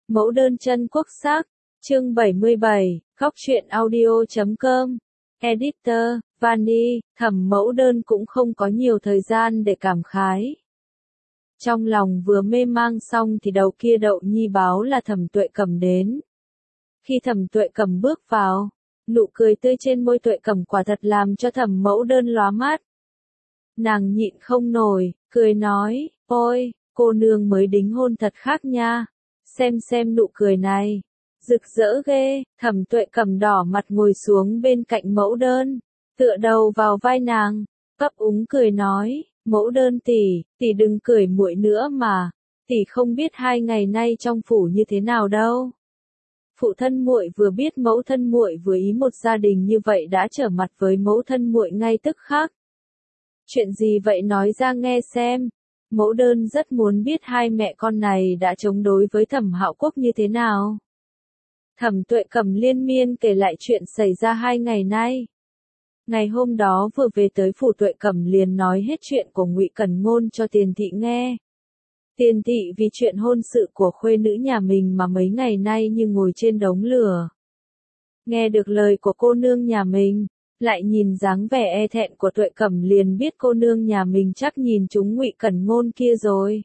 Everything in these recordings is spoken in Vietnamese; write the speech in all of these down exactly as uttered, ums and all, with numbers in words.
Mẫu đơn chân quốc sắc, chương bảy mươi bảy, góc truyện audio chấm com. Editor, Vani, Thẩm Mẫu Đơn cũng không có nhiều thời gian để cảm khái. Trong lòng vừa mê mang xong thì đầu kia Đậu Nhi báo là Thẩm Tuệ Cầm đến. Khi Thẩm Tuệ Cầm bước vào, nụ cười tươi trên môi Tuệ Cầm quả thật làm cho Thẩm Mẫu Đơn lóa mắt. Nàng nhịn không nổi, cười nói, ôi, cô nương mới đính hôn thật khác nha, xem xem nụ cười này, rực rỡ ghê. Thẩm Tuệ Cầm đỏ mặt ngồi xuống bên cạnh Mẫu Đơn, tựa đầu vào vai nàng, ấp úng cười nói, Mẫu Đơn tỷ, tỷ đừng cười muội nữa mà, tỷ không biết hai ngày nay trong phủ như thế nào đâu. Phụ thân muội vừa biết mẫu thân muội vừa ý một gia đình như vậy đã trở mặt với mẫu thân muội ngay tức khắc. Chuyện gì vậy nói ra nghe xem. Mẫu Đơn rất muốn biết hai mẹ con này đã chống đối với Thẩm Hạo Quốc như thế nào. Thẩm Tuệ Cầm liên miên kể lại chuyện xảy ra hai ngày nay. Ngày hôm đó vừa về tới phủ, Tuệ Cầm liền nói hết chuyện của Ngụy Cẩn Ngôn cho Tiền thị nghe. Tiền thị vì chuyện hôn sự của khuê nữ nhà mình mà mấy ngày nay như ngồi trên đống lửa. Nghe được lời của cô nương nhà mình, lại nhìn dáng vẻ e thẹn của Tuệ Cầm liền biết cô nương nhà mình chắc nhìn trúng Ngụy Cẩn Ngôn kia rồi.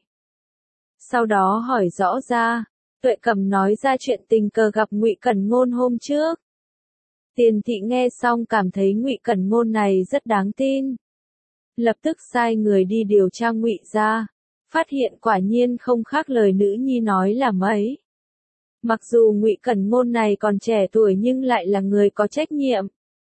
Sau đó hỏi rõ ra, Tuệ Cầm nói ra chuyện tình cờ gặp Ngụy Cẩn Ngôn hôm trước. Tiền thị nghe xong cảm thấy Ngụy Cẩn Ngôn này rất đáng tin. Lập tức sai người đi điều tra Ngụy gia, phát hiện quả nhiên không khác lời nữ nhi nói là mấy. Mặc dù Ngụy Cẩn Ngôn này còn trẻ tuổi nhưng lại là người có trách nhiệm.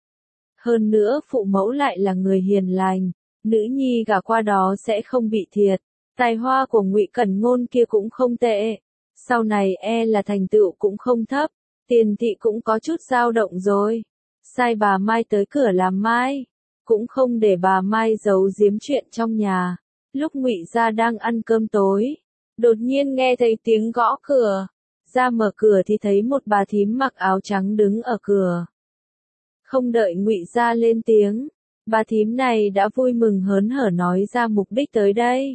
Hơn nữa phụ mẫu lại là người hiền lành, nữ nhi gả qua đó sẽ không bị thiệt. Tài hoa của Ngụy Cẩn Ngôn kia cũng không tệ, sau này e là thành tựu cũng không thấp. Tiền thị cũng có chút dao động rồi, sai bà Mai tới cửa làm mai, cũng không để bà Mai giấu giếm chuyện trong nhà. Lúc Ngụy gia đang ăn cơm tối, đột nhiên nghe thấy tiếng gõ cửa, ra mở cửa thì thấy một bà thím mặc áo trắng đứng ở cửa. Không đợi Ngụy gia lên tiếng, bà thím này đã vui mừng hớn hở nói ra mục đích tới đây.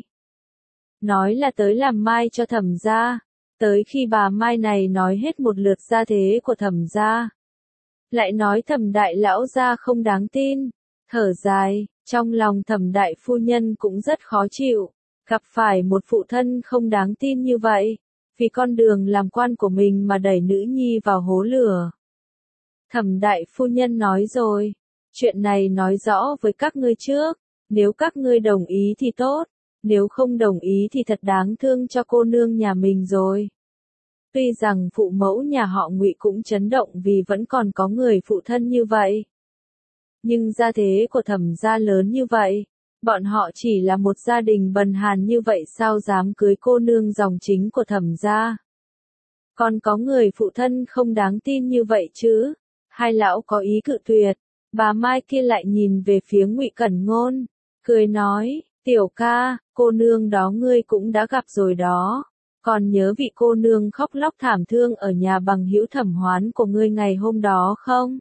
Nói là tới làm mai cho Thẩm gia. Tới khi bà Mai này nói hết một lượt gia thế của Thẩm gia, lại nói Thẩm đại lão gia không đáng tin, thở dài, trong lòng Thẩm đại phu nhân cũng rất khó chịu, gặp phải một phụ thân không đáng tin như vậy, vì con đường làm quan của mình mà đẩy nữ nhi vào hố lửa. Thẩm đại phu nhân nói rồi, chuyện này nói rõ với các ngươi trước, nếu các ngươi đồng ý thì tốt. Nếu không đồng ý thì thật đáng thương cho cô nương nhà mình rồi. Tuy rằng phụ mẫu nhà họ Ngụy cũng chấn động vì vẫn còn có người phụ thân như vậy. Nhưng gia thế của Thẩm gia lớn như vậy, bọn họ chỉ là một gia đình bần hàn như vậy sao dám cưới cô nương dòng chính của Thẩm gia. Còn có người phụ thân không đáng tin như vậy chứ. Hai lão có ý cự tuyệt, bà Mai kia lại nhìn về phía Ngụy Cẩn Ngôn, cười nói, tiểu ca, cô nương đó ngươi cũng đã gặp rồi đó, còn nhớ vị cô nương khóc lóc thảm thương ở nhà bằng hữu Thẩm Hoán của ngươi ngày hôm đó không?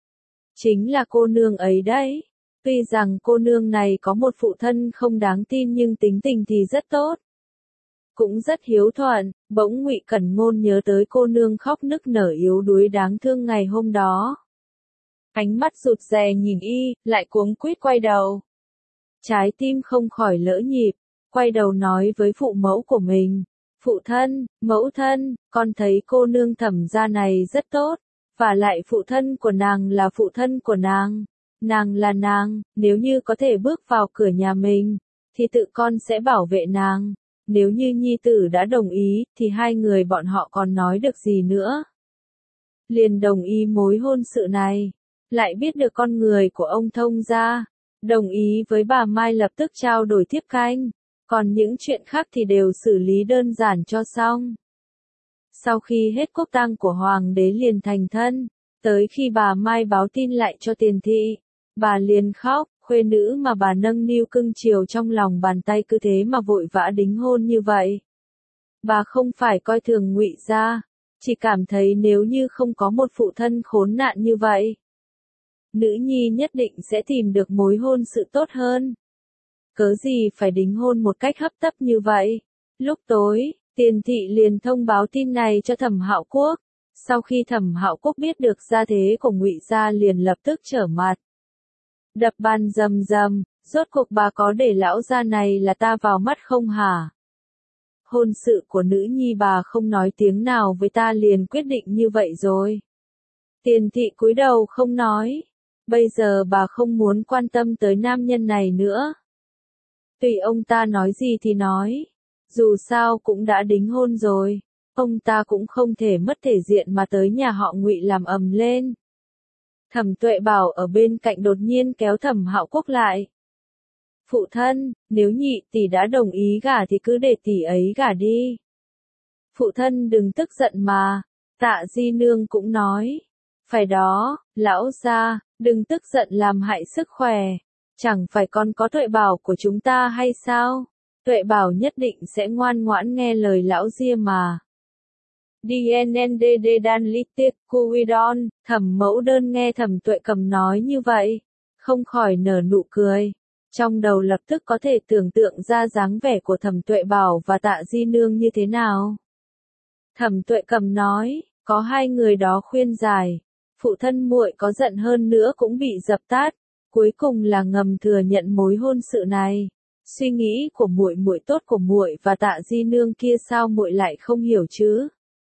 Chính là cô nương ấy đấy. Tuy rằng cô nương này có một phụ thân không đáng tin nhưng tính tình thì rất tốt, cũng rất hiếu thuận. Bỗng Ngụy Cẩn Ngôn nhớ tới cô nương khóc nức nở yếu đuối đáng thương ngày hôm đó, ánh mắt rụt rè nhìn y, lại cuống quýt quay đầu. Trái tim không khỏi lỡ nhịp, quay đầu nói với phụ mẫu của mình, phụ thân, mẫu thân, con thấy cô nương Thẩm gia này rất tốt, và lại phụ thân của nàng là phụ thân của nàng, nàng là nàng, nếu như có thể bước vào cửa nhà mình, thì tự con sẽ bảo vệ nàng, nếu như nhi tử đã đồng ý, thì hai người bọn họ còn nói được gì nữa. Liền đồng ý mối hôn sự này, lại biết được con người của ông thông gia. Đồng ý với bà Mai lập tức trao đổi thiếp canh, còn những chuyện khác thì đều xử lý đơn giản cho xong. Sau khi hết quốc tang của hoàng đế liền thành thân, tới khi bà Mai báo tin lại cho Tiền thị, bà liền khóc, khuê nữ mà bà nâng niu cưng chiều trong lòng bàn tay cứ thế mà vội vã đính hôn như vậy. Bà không phải coi thường Ngụy gia, chỉ cảm thấy nếu như không có một phụ thân khốn nạn như vậy, nữ nhi nhất định sẽ tìm được mối hôn sự tốt hơn. Cớ gì phải đính hôn một cách hấp tấp như vậy. Lúc tối, Tiền thị liền thông báo tin này cho Thẩm Hạo Quốc. Sau khi Thẩm Hạo Quốc biết được gia thế của Ngụy gia liền lập tức trở mặt. Đập bàn rầm rầm, rốt cuộc bà có để lão gia này là ta vào mắt không hả? Hôn sự của nữ nhi bà không nói tiếng nào với ta liền quyết định như vậy rồi. Tiền thị cúi đầu không nói. Bây giờ bà không muốn quan tâm tới nam nhân này nữa. Tùy ông ta nói gì thì nói. Dù sao cũng đã đính hôn rồi. Ông ta cũng không thể mất thể diện mà tới nhà họ Ngụy làm ầm lên. Thẩm Tuệ Bảo ở bên cạnh đột nhiên kéo Thẩm Hạo Quốc lại. Phụ thân, nếu nhị tỷ đã đồng ý gả thì cứ để tỷ ấy gả đi. Phụ thân đừng tức giận mà. Tạ Di Nương cũng nói. Phải đó, lão gia, đừng tức giận làm hại sức khỏe. Chẳng phải con có Tuệ Bảo của chúng ta hay sao? Tuệ Bảo nhất định sẽ ngoan ngoãn nghe lời lão Gia mà. đê en en đê đê đan litic cuidon, Thẩm Mẫu Đơn nghe Thẩm Tuệ Cầm nói như vậy, không khỏi nở nụ cười. Trong đầu lập tức có thể tưởng tượng ra dáng vẻ của Thẩm Tuệ Bảo và Tạ Di Nương như thế nào. Thẩm Tuệ Cầm nói, có hai người đó khuyên giải, phụ thân muội có giận hơn nữa cũng bị dập tắt, cuối cùng là ngầm thừa nhận mối hôn sự này. Suy nghĩ của muội muội tốt của muội và Tạ Di Nương kia sao muội lại không hiểu chứ?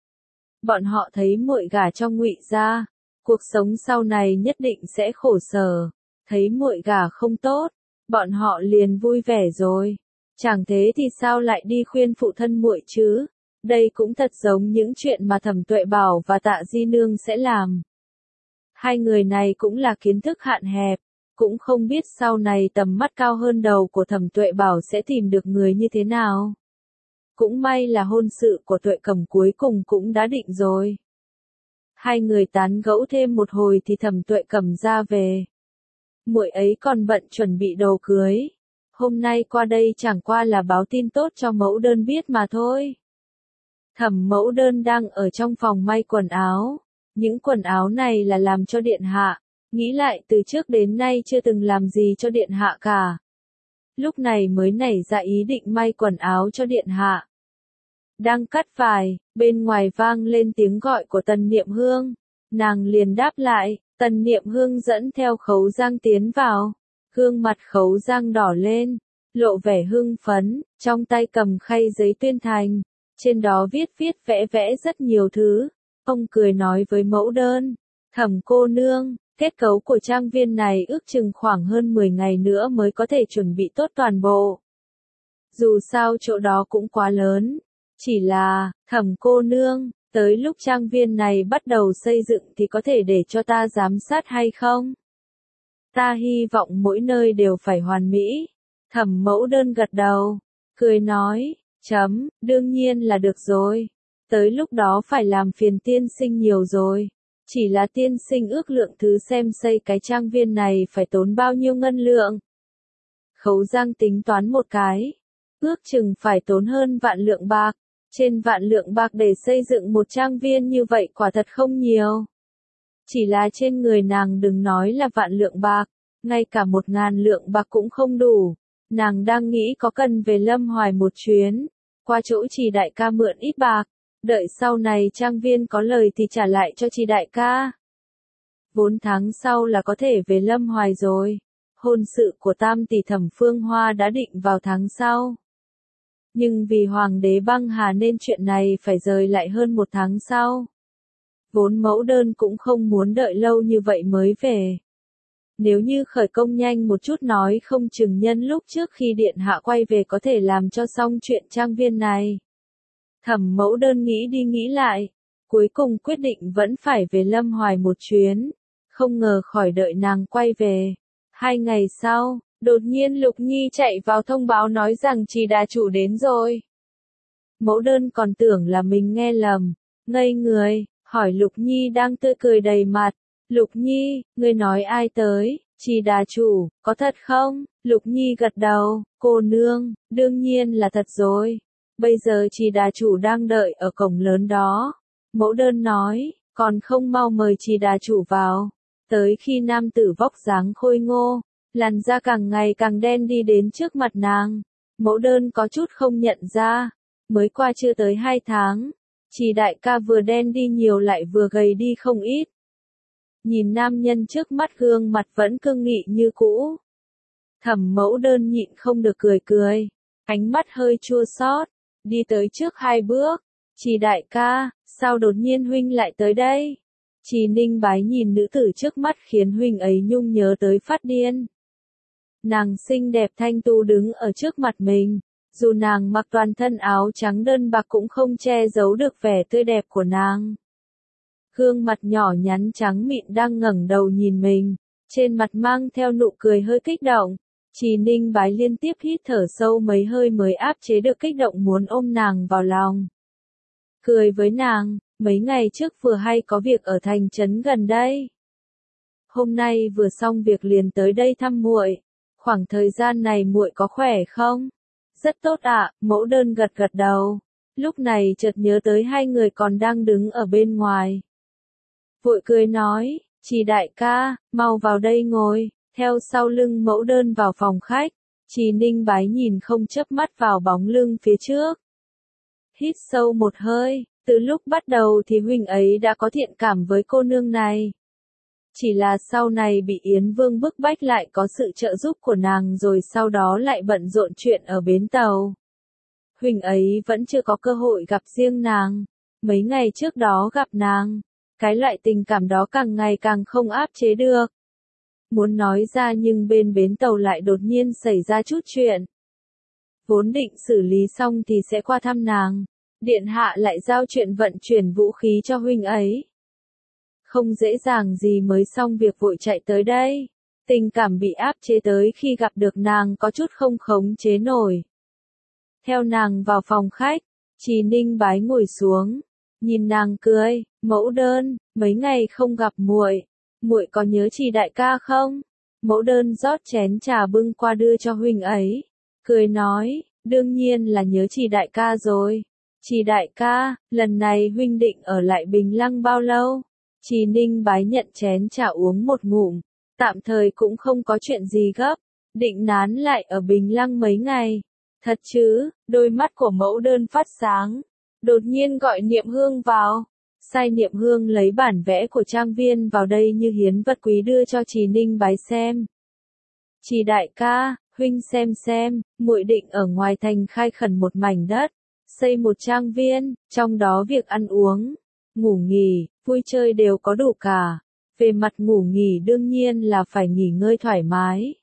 Bọn họ thấy muội gả cho Ngụy gia, cuộc sống sau này nhất định sẽ khổ sở, thấy muội gả không tốt, bọn họ liền vui vẻ rồi. Chẳng thế thì sao lại đi khuyên phụ thân muội chứ? Đây cũng thật giống những chuyện mà Thẩm Tuệ Bảo và Tạ Di Nương sẽ làm. Hai người này cũng là kiến thức hạn hẹp, cũng không biết sau này tầm mắt cao hơn đầu của Thẩm Tuệ Bảo sẽ tìm được người như thế nào. Cũng may là hôn sự của Tuệ Cầm cuối cùng cũng đã định rồi. Hai người tán gẫu thêm một hồi thì Thẩm Tuệ Cầm ra về. Muội ấy còn bận chuẩn bị đồ cưới. Hôm nay qua đây chẳng qua là báo tin tốt cho Mẫu Đơn biết mà thôi. Thẩm Mẫu Đơn đang ở trong phòng may quần áo. Những quần áo này là làm cho điện hạ. Nghĩ lại từ trước đến nay chưa từng làm gì cho điện hạ cả. Lúc này mới nảy ra ý định may quần áo cho điện hạ. Đang cắt vải, bên ngoài vang lên tiếng gọi của Tần Niệm Hương. Nàng liền đáp lại, Tần Niệm Hương dẫn theo Khấu Giang tiến vào. Gương mặt Khấu Giang đỏ lên, lộ vẻ hưng phấn, trong tay cầm khay giấy tuyên thành. Trên đó viết viết vẽ vẽ rất nhiều thứ. Ông cười nói với Mẫu Đơn, Thẩm cô nương, kết cấu của trang viên này ước chừng khoảng hơn mười ngày nữa mới có thể chuẩn bị tốt toàn bộ. Dù sao chỗ đó cũng quá lớn. Chỉ là, Thẩm cô nương, tới lúc trang viên này bắt đầu xây dựng thì có thể để cho ta giám sát hay không? Ta hy vọng mỗi nơi đều phải hoàn mỹ. Thẩm Mẫu Đơn gật đầu, cười nói, chấm, đương nhiên là được rồi. Tới lúc đó phải làm phiền tiên sinh nhiều rồi. Chỉ là tiên sinh ước lượng thứ xem xây cái trang viên này phải tốn bao nhiêu ngân lượng. Khấu Giang tính toán một cái. Ước chừng phải tốn hơn vạn lượng bạc. Trên vạn lượng bạc để xây dựng một trang viên như vậy quả thật không nhiều. Chỉ là trên người nàng đừng nói là vạn lượng bạc, ngay cả một ngàn lượng bạc cũng không đủ. Nàng đang nghĩ có cần về Lâm Hoài một chuyến, qua chỗ Trì đại ca mượn ít bạc, đợi sau này trang viên có lời thì trả lại cho Trì đại ca. Bốn tháng sau là có thể về Lâm Hoài rồi. Hôn sự của tam tỷ Thẩm Phương Hoa đã định vào tháng sau. Nhưng vì Hoàng đế băng hà nên chuyện này phải rời lại hơn một tháng sau. Vốn Mẫu Đơn cũng không muốn đợi lâu như vậy mới về. Nếu như khởi công nhanh một chút nói không chừng nhân lúc trước khi điện hạ quay về có thể làm cho xong chuyện trang viên này. Thẩm Mẫu Đơn nghĩ đi nghĩ lại, cuối cùng quyết định vẫn phải về Lâm Hoài một chuyến, không ngờ khỏi đợi nàng quay về. Hai ngày sau, đột nhiên Lục Nhi chạy vào thông báo nói rằng Trì đà chủ đến rồi. Mẫu Đơn còn tưởng là mình nghe lầm, ngây người, hỏi Lục Nhi đang tươi cười đầy mặt. Lục Nhi, ngươi nói ai tới? Trì đà chủ, có thật không? Lục Nhi gật đầu, cô nương, đương nhiên là thật rồi. Bây giờ Trì đà chủ đang đợi ở cổng lớn đó. Mẫu Đơn nói, còn không mau mời Trì đà chủ vào. Tới khi nam tử vóc dáng khôi ngô, làn da càng ngày càng đen đi đến trước mặt nàng. Mẫu Đơn có chút không nhận ra, mới qua chưa tới hai tháng, Trì đại ca vừa đen đi nhiều lại vừa gầy đi không ít. Nhìn nam nhân trước mắt gương mặt vẫn cương nghị như cũ. Thẩm Mẫu Đơn nhịn không được cười cười, ánh mắt hơi chua xót, đi tới trước hai bước. Trì đại ca, sao đột nhiên huynh lại tới đây? Trì Ninh Bái nhìn nữ tử trước mắt khiến huynh ấy nhung nhớ tới phát điên. Nàng xinh đẹp thanh tú đứng ở trước mặt mình, dù nàng mặc toàn thân áo trắng đơn bạc cũng không che giấu được vẻ tươi đẹp của nàng. Gương mặt nhỏ nhắn trắng mịn đang ngẩng đầu nhìn mình, trên mặt mang theo nụ cười hơi kích động. Trì Ninh Bái liên tiếp hít thở sâu mấy hơi mới áp chế được kích động muốn ôm nàng vào lòng. Cười với nàng, mấy ngày trước vừa hay có việc ở thành trấn gần đây. Hôm nay vừa xong việc liền tới đây thăm muội. Khoảng thời gian này muội có khỏe không? Rất tốt ạ, Mẫu Đơn gật gật đầu. Lúc này chợt nhớ tới hai người còn đang đứng ở bên ngoài. Vội cười nói, Trì đại ca, mau vào đây ngồi. Theo sau lưng Mẫu Đơn vào phòng khách, Trì Ninh Bái nhìn không chớp mắt vào bóng lưng phía trước. Hít sâu một hơi, từ lúc bắt đầu thì huynh ấy đã có thiện cảm với cô nương này. Chỉ là sau này bị Yến Vương bức bách lại có sự trợ giúp của nàng rồi sau đó lại bận rộn chuyện ở bến tàu. Huynh ấy vẫn chưa có cơ hội gặp riêng nàng. Mấy ngày trước đó gặp nàng, cái loại tình cảm đó càng ngày càng không áp chế được. Muốn nói ra nhưng bên bến tàu lại đột nhiên xảy ra chút chuyện. Vốn định xử lý xong thì sẽ qua thăm nàng, điện hạ lại giao chuyện vận chuyển vũ khí cho huynh ấy. Không dễ dàng gì mới xong việc vội chạy tới đây. Tình cảm bị áp chế tới khi gặp được nàng có chút không khống chế nổi. Theo nàng vào phòng khách, Trì Ninh Bái ngồi xuống, nhìn nàng cười, Mẫu Đơn, mấy ngày không gặp muội, muội có nhớ Trì đại ca không? Mẫu Đơn rót chén trà bưng qua đưa cho huynh ấy, cười nói, đương nhiên là nhớ Trì đại ca rồi. Trì đại ca, lần này huynh định ở lại Bình Lăng bao lâu? Trì Ninh Bái nhận chén trà uống một ngụm, tạm thời cũng không có chuyện gì gấp, định nán lại ở Bình Lăng mấy ngày. Thật chứ? Đôi mắt của Mẫu Đơn phát sáng, đột nhiên gọi Niệm Hương vào. Sai Niệm Hương lấy bản vẽ của trang viên vào đây như hiến vật quý đưa cho Trì Ninh Bái xem. Trì đại ca, huynh xem xem, muội định ở ngoài thành khai khẩn một mảnh đất, xây một trang viên, trong đó việc ăn uống, ngủ nghỉ, vui chơi đều có đủ cả. Về mặt ngủ nghỉ đương nhiên là phải nghỉ ngơi thoải mái.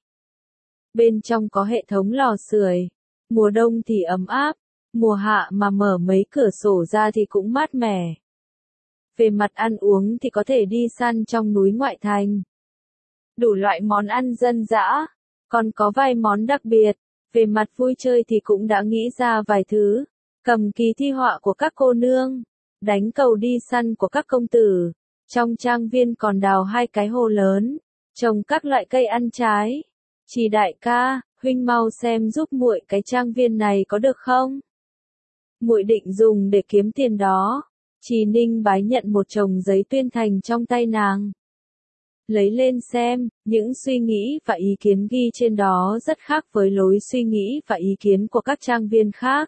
Bên trong có hệ thống lò sưởi, mùa đông thì ấm áp, mùa hạ mà mở mấy cửa sổ ra thì cũng mát mẻ. Về mặt ăn uống thì có thể đi săn trong núi ngoại thành. Đủ loại món ăn dân dã, còn có vài món đặc biệt. Về mặt vui chơi thì cũng đã nghĩ ra vài thứ. Cầm kỳ thi họa của các cô nương, đánh cầu đi săn của các công tử. Trong trang viên còn đào hai cái hồ lớn, trồng các loại cây ăn trái. Trì đại ca, huynh mau xem giúp muội cái trang viên này có được không? Muội định dùng để kiếm tiền đó. Trì Ninh Bái nhận một chồng giấy tuyên thành trong tay nàng. Lấy lên xem, những suy nghĩ và ý kiến ghi trên đó rất khác với lối suy nghĩ và ý kiến của các trang viên khác.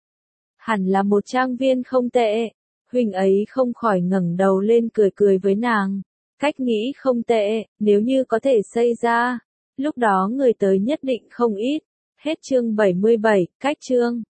Hẳn là một trang viên không tệ. Huynh ấy không khỏi ngẩng đầu lên cười cười với nàng. Cách nghĩ không tệ, nếu như có thể xây ra, lúc đó người tới nhất định không ít. Hết chương bảy mươi bảy, cách chương.